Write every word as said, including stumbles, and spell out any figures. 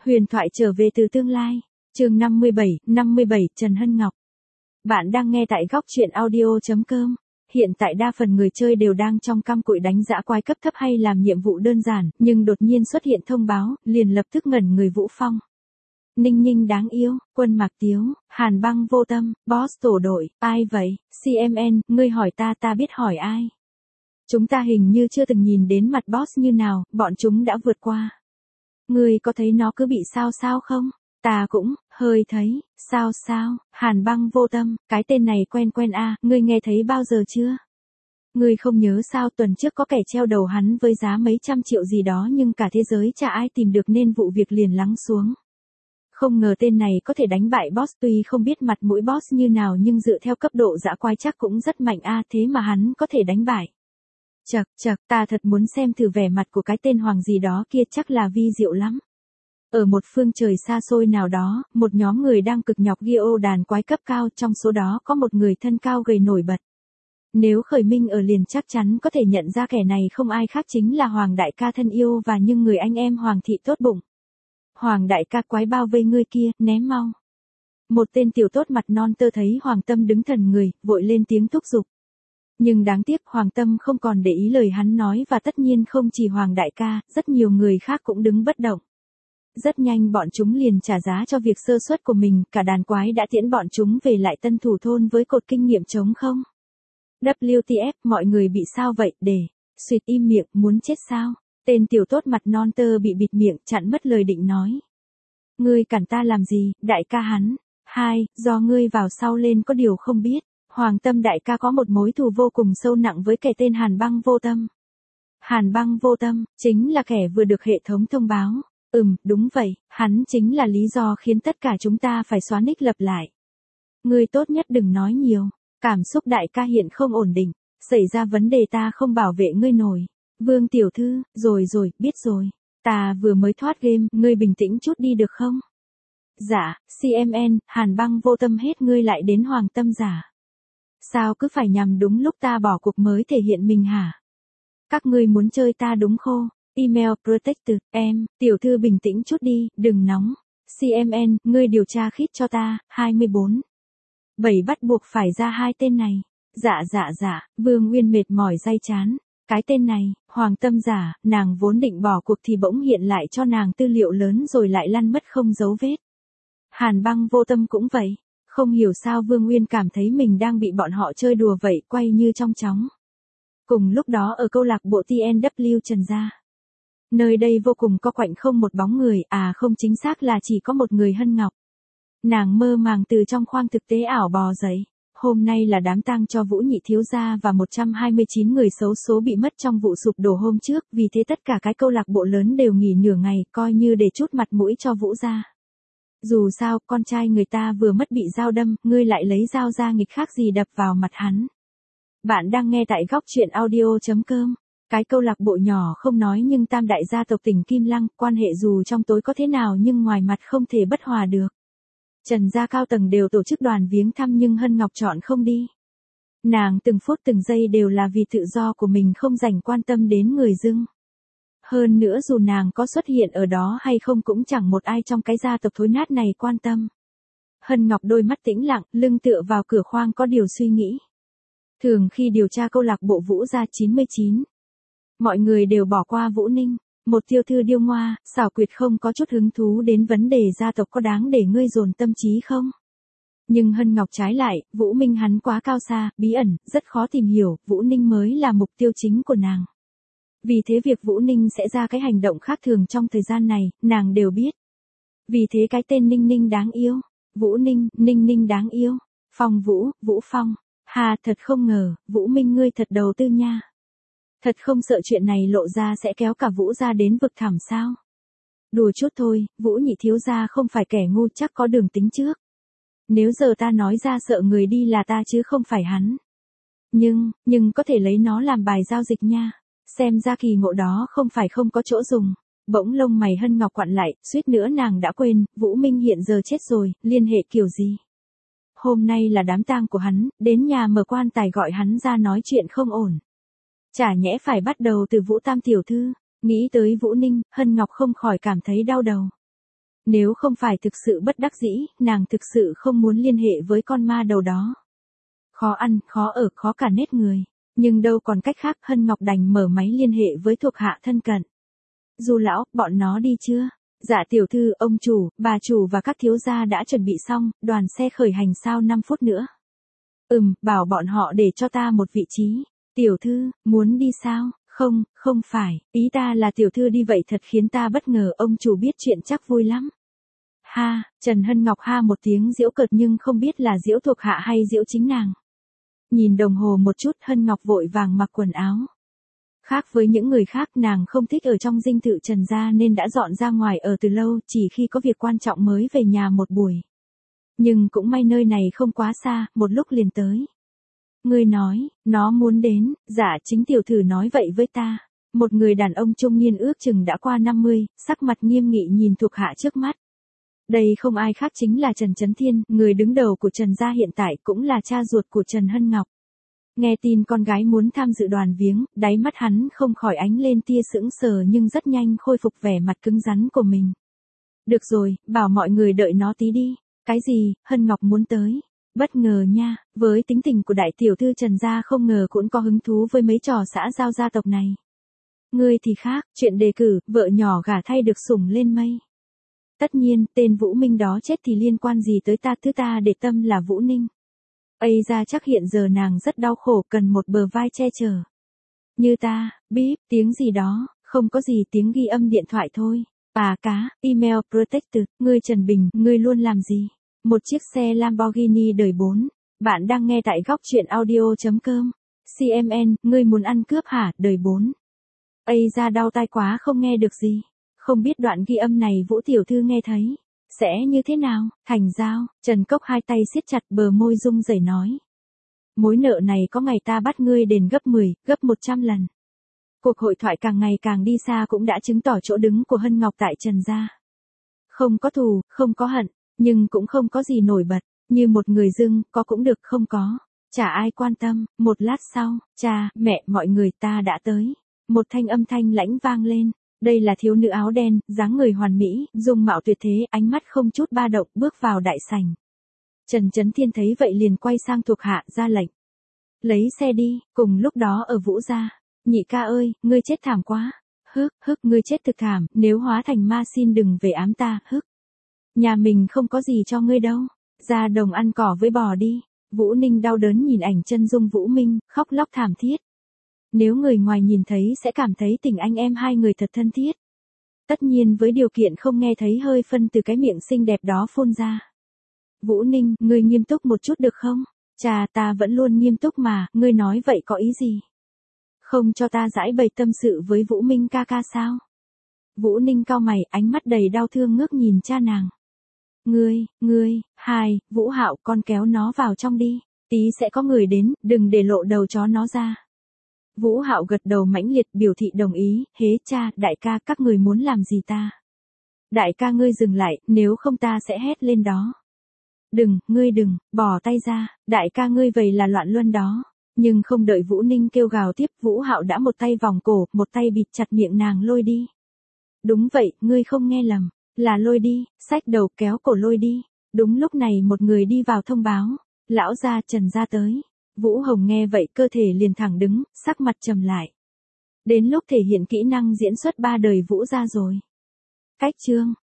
Huyền thoại trở về từ tương lai. Chương năm mươi bảy, năm mươi bảy, Trần Hân Ngọc. Bạn đang nghe tại góc truyện audio chấm com. Hiện tại đa phần người chơi đều đang trong căm cụi đánh dã quái cấp thấp hay làm nhiệm vụ đơn giản, nhưng đột nhiên xuất hiện thông báo, liền lập tức ngẩn người. Vũ Phong, Ninh Ninh đáng yêu, Quân Mạc Tiếu, Hàn Băng vô tâm, Boss tổ đội, ai vậy? xê em en, ngươi hỏi ta ta biết hỏi ai. Chúng ta hình như chưa từng nhìn đến mặt Boss như nào, bọn chúng đã vượt qua. Ngươi có thấy nó cứ bị sao sao không? Ta cũng, hơi thấy, sao sao, Hàn Băng vô tâm, cái tên này quen quen a, à, ngươi nghe thấy bao giờ chưa? Ngươi không nhớ sao tuần trước có kẻ treo đầu hắn với giá mấy trăm triệu gì đó nhưng cả thế giới chả ai tìm được nên vụ việc liền lắng xuống. Không ngờ tên này có thể đánh bại Boss, tuy không biết mặt mũi Boss như nào nhưng dựa theo cấp độ dã quái chắc cũng rất mạnh a, à, thế mà hắn có thể đánh bại. Chậc chậc, ta thật muốn xem thử vẻ mặt của cái tên hoàng gì đó kia, chắc là vi diệu lắm. Ở một phương trời xa xôi nào đó, một nhóm người đang cực nhọc ghi ô đàn quái cấp cao, trong số đó có một người thân cao gầy nổi bật. Nếu khởi minh ở liền chắc chắn có thể nhận ra kẻ này không ai khác chính là Hoàng đại ca thân yêu và nhưng người anh em Hoàng thị tốt bụng. Hoàng đại ca, quái bao vây ngươi kia, ném mau. Một tên tiểu tốt mặt non tơ thấy Hoàng Tâm đứng thần người, vội lên tiếng thúc giục. Nhưng đáng tiếc Hoàng Tâm không còn để ý lời hắn nói và tất nhiên không chỉ Hoàng đại ca, rất nhiều người khác cũng đứng bất động. Rất nhanh bọn chúng liền trả giá cho việc sơ suất của mình, cả đàn quái đã tiễn bọn chúng về lại Tân Thủ thôn với cột kinh nghiệm trống không. vê kép tê ép, mọi người bị sao vậy, để, suýt im miệng, muốn chết sao? Tên tiểu tốt mặt non tơ bị bịt miệng, chặn mất lời định nói. Ngươi cản ta làm gì, đại ca hắn? Hai, do ngươi vào sau lên có điều không biết, Hoàng Tâm đại ca có một mối thù vô cùng sâu nặng với kẻ tên Hàn Băng vô tâm. Hàn Băng vô tâm, chính là kẻ vừa được hệ thống thông báo. Ừm, đúng vậy, hắn chính là lý do khiến tất cả chúng ta phải xóa nick lập lại. Ngươi tốt nhất đừng nói nhiều, cảm xúc đại ca hiện không ổn định, xảy ra vấn đề ta không bảo vệ ngươi nổi. Vương tiểu thư, rồi rồi, biết rồi, ta vừa mới thoát game, ngươi bình tĩnh chút đi được không? Dạ, xê em en, Hàn Băng vô tâm hết ngươi lại đến Hoàng Tâm giả. Sao cứ phải nhằm đúng lúc ta bỏ cuộc mới thể hiện mình hả? Các ngươi muốn chơi ta đúng khô? Email protected, em, tiểu thư bình tĩnh chút đi, đừng nóng. xê em en, ngươi điều tra khít cho ta, hai mươi bốn. bảy bắt buộc phải ra hai tên này. Dạ dạ dạ, Vương Uyên mệt mỏi day chán. Cái tên này, Hoàng Tâm giả, nàng vốn định bỏ cuộc thì bỗng hiện lại cho nàng tư liệu lớn rồi lại lăn mất không dấu vết. Hàn Băng vô tâm cũng vậy. Không hiểu sao Vương Uyên cảm thấy mình đang bị bọn họ chơi đùa vậy, quay như trong chóng. Cùng lúc đó ở câu lạc bộ tê en vê Trần Gia. Nơi đây vô cùng co quạnh không một bóng người, à không chính xác là chỉ có một người Hân Ngọc. Nàng mơ màng từ trong khoang thực tế ảo bò dậy. Hôm nay là đám tang cho Vũ nhị thiếu gia và một trăm hai mươi chín người xấu số bị mất trong vụ sụp đổ hôm trước, vì thế tất cả cái câu lạc bộ lớn đều nghỉ nửa ngày, coi như để chút mặt mũi cho Vũ gia. Dù sao, con trai người ta vừa mất bị dao đâm, ngươi lại lấy dao ra nghịch khác gì đập vào mặt hắn. Bạn đang nghe tại góc truyện audio chấm com. Cái câu lạc bộ nhỏ không nói nhưng tam đại gia tộc tỉnh Kim Lăng, quan hệ dù trong tối có thế nào nhưng ngoài mặt không thể bất hòa được. Trần gia cao tầng đều tổ chức đoàn viếng thăm nhưng Hân Ngọc chọn không đi. Nàng từng phút từng giây đều là vì tự do của mình không dành quan tâm đến người dưng. Hơn nữa dù nàng có xuất hiện ở đó hay không cũng chẳng một ai trong cái gia tộc thối nát này quan tâm. Hân Ngọc đôi mắt tĩnh lặng, lưng tựa vào cửa khoang có điều suy nghĩ. Thường khi điều tra câu lạc bộ Vũ gia chín mươi chín. Mọi người đều bỏ qua Vũ Ninh, một tiểu thư điêu ngoa, xảo quyệt không có chút hứng thú đến vấn đề gia tộc có đáng để ngươi dồn tâm trí không? Nhưng Hân Ngọc trái lại, Vũ Minh hắn quá cao xa, bí ẩn, rất khó tìm hiểu, Vũ Ninh mới là mục tiêu chính của nàng. Vì thế việc Vũ Ninh sẽ ra cái hành động khác thường trong thời gian này, nàng đều biết. Vì thế cái tên Ninh Ninh đáng yêu, Vũ Ninh, Ninh Ninh đáng yêu, Phong Vũ, Vũ Phong, hà thật không ngờ, Vũ Minh ngươi thật đầu tư nha. Thật không sợ chuyện này lộ ra sẽ kéo cả Vũ gia đến vực thẳm sao? Đùa chút thôi, Vũ nhị thiếu gia không phải kẻ ngu chắc có đường tính trước. Nếu giờ ta nói ra sợ người đi là ta chứ không phải hắn. Nhưng, nhưng có thể lấy nó làm bài giao dịch nha. Xem ra kỳ ngộ đó không phải không có chỗ dùng. Bỗng lông mày Hân Ngọc quặn lại, suýt nữa nàng đã quên, Vũ Minh hiện giờ chết rồi, liên hệ kiểu gì? Hôm nay là đám tang của hắn, đến nhà mở quan tài gọi hắn ra nói chuyện không ổn. Chả nhẽ phải bắt đầu từ Vũ Tam tiểu thư, nghĩ tới Vũ Ninh, Hân Ngọc không khỏi cảm thấy đau đầu. Nếu không phải thực sự bất đắc dĩ, nàng thực sự không muốn liên hệ với con ma đầu đó. Khó ăn, khó ở, khó cả nết người. Nhưng đâu còn cách khác, Hân Ngọc đành mở máy liên hệ với thuộc hạ thân cận. Du lão, bọn nó đi chưa? Dạ tiểu thư, ông chủ, bà chủ và các thiếu gia đã chuẩn bị xong, đoàn xe khởi hành sau năm phút nữa. Ừm, bảo bọn họ để cho ta một vị trí. Tiểu thư, muốn đi sao? Không, không phải, ý ta là tiểu thư đi vậy thật khiến ta bất ngờ, ông chủ biết chuyện chắc vui lắm. Ha, Trần Hân Ngọc ha một tiếng giễu cợt nhưng không biết là giễu thuộc hạ hay giễu chính nàng. Nhìn đồng hồ một chút, Hân Ngọc vội vàng mặc quần áo. Khác với những người khác, nàng không thích ở trong dinh thự Trần gia nên đã dọn ra ngoài ở từ lâu, chỉ khi có việc quan trọng mới về nhà một buổi. Nhưng cũng may nơi này không quá xa, một lúc liền tới. Ngươi nói, nó muốn đến, dạ chính tiểu thư nói vậy với ta. Một người đàn ông trung niên ước chừng đã qua năm mươi, sắc mặt nghiêm nghị nhìn thuộc hạ trước mắt. Đây không ai khác chính là Trần Chấn Thiên, người đứng đầu của Trần gia hiện tại, cũng là cha ruột của Trần Hân Ngọc. Nghe tin con gái muốn tham dự đoàn viếng, đáy mắt hắn không khỏi ánh lên tia sững sờ nhưng rất nhanh khôi phục vẻ mặt cứng rắn của mình. Được rồi, bảo mọi người đợi nó tí đi. Cái gì, Hân Ngọc muốn tới? Bất ngờ nha, với tính tình của đại tiểu thư Trần gia không ngờ cũng có hứng thú với mấy trò xã giao gia tộc này. Ngươi thì khác, chuyện đề cử, vợ nhỏ gả thay được sủng lên mây. Tất nhiên, tên Vũ Minh đó chết thì liên quan gì tới ta, thứ ta để tâm là Vũ Ninh. Ây ra chắc hiện giờ nàng rất đau khổ, cần một bờ vai che chở. Như ta, bíp, tiếng gì đó, không có gì, tiếng ghi âm điện thoại thôi. À cá, email protected, ngươi Trần Bình, ngươi luôn làm gì? Một chiếc xe Lamborghini đời bốn. Bạn đang nghe tại góc truyện audio chấm com. xê em en, ngươi muốn ăn cướp hả, đời bốn. Ây ra đau tai quá không nghe được gì. Không biết đoạn ghi âm này Vũ tiểu thư nghe thấy sẽ như thế nào? Thành giao, Trần Cốc hai tay siết chặt bờ môi rung rẩy nói. Mối nợ này có ngày ta bắt ngươi đền gấp mười, gấp một trăm lần. Cuộc hội thoại càng ngày càng đi xa cũng đã chứng tỏ chỗ đứng của Hân Ngọc tại Trần gia. Không có thù, không có hận, nhưng cũng không có gì nổi bật, như một người dưng, có cũng được không có. Chả ai quan tâm, một lát sau, cha, mẹ, mọi người ta đã tới. Một thanh âm thanh lãnh vang lên. Đây là thiếu nữ áo đen, dáng người hoàn mỹ, dung mạo tuyệt thế, ánh mắt không chút ba động, bước vào đại sảnh. Trần Chấn Thiên thấy vậy liền quay sang thuộc hạ ra lệnh. Lấy xe đi, cùng lúc đó ở Vũ gia. Nhị ca ơi, ngươi chết thảm quá. Hức, hức, ngươi chết thực thảm, nếu hóa thành ma xin đừng về ám ta, hức. Nhà mình không có gì cho ngươi đâu. Ra đồng ăn cỏ với bò đi. Vũ Ninh đau đớn nhìn ảnh chân dung Vũ Minh, khóc lóc thảm thiết. Nếu người ngoài nhìn thấy sẽ cảm thấy tình anh em hai người thật thân thiết. Tất nhiên với điều kiện không nghe thấy hơi phân từ cái miệng xinh đẹp đó phun ra. Vũ Ninh, ngươi nghiêm túc một chút được không? Chà, ta vẫn luôn nghiêm túc mà, ngươi nói vậy có ý gì? Không cho ta giải bày tâm sự với Vũ Minh ca ca sao? Vũ Ninh cau mày, ánh mắt đầy đau thương ngước nhìn cha nàng. Ngươi, ngươi, hai, Vũ Hạo, con kéo nó vào trong đi, tí sẽ có người đến, đừng để lộ đầu chó nó ra. Vũ Hạo gật đầu mãnh liệt biểu thị đồng ý, hế cha, đại ca, các người muốn làm gì ta? Đại ca ngươi dừng lại, nếu không ta sẽ hét lên đó. Đừng, ngươi đừng, bỏ tay ra, đại ca ngươi vậy là loạn luân đó. Nhưng không đợi Vũ Ninh kêu gào tiếp, Vũ Hạo đã một tay vòng cổ, một tay bịt chặt miệng nàng lôi đi. Đúng vậy, ngươi không nghe lầm, là lôi đi, xách đầu kéo cổ lôi đi. Đúng lúc này một người đi vào thông báo, lão gia Trần gia tới. Vũ Hồng nghe vậy cơ thể liền thẳng đứng, sắc mặt trầm lại. Đến lúc thể hiện kỹ năng diễn xuất ba đời Vũ gia rồi. Cách chương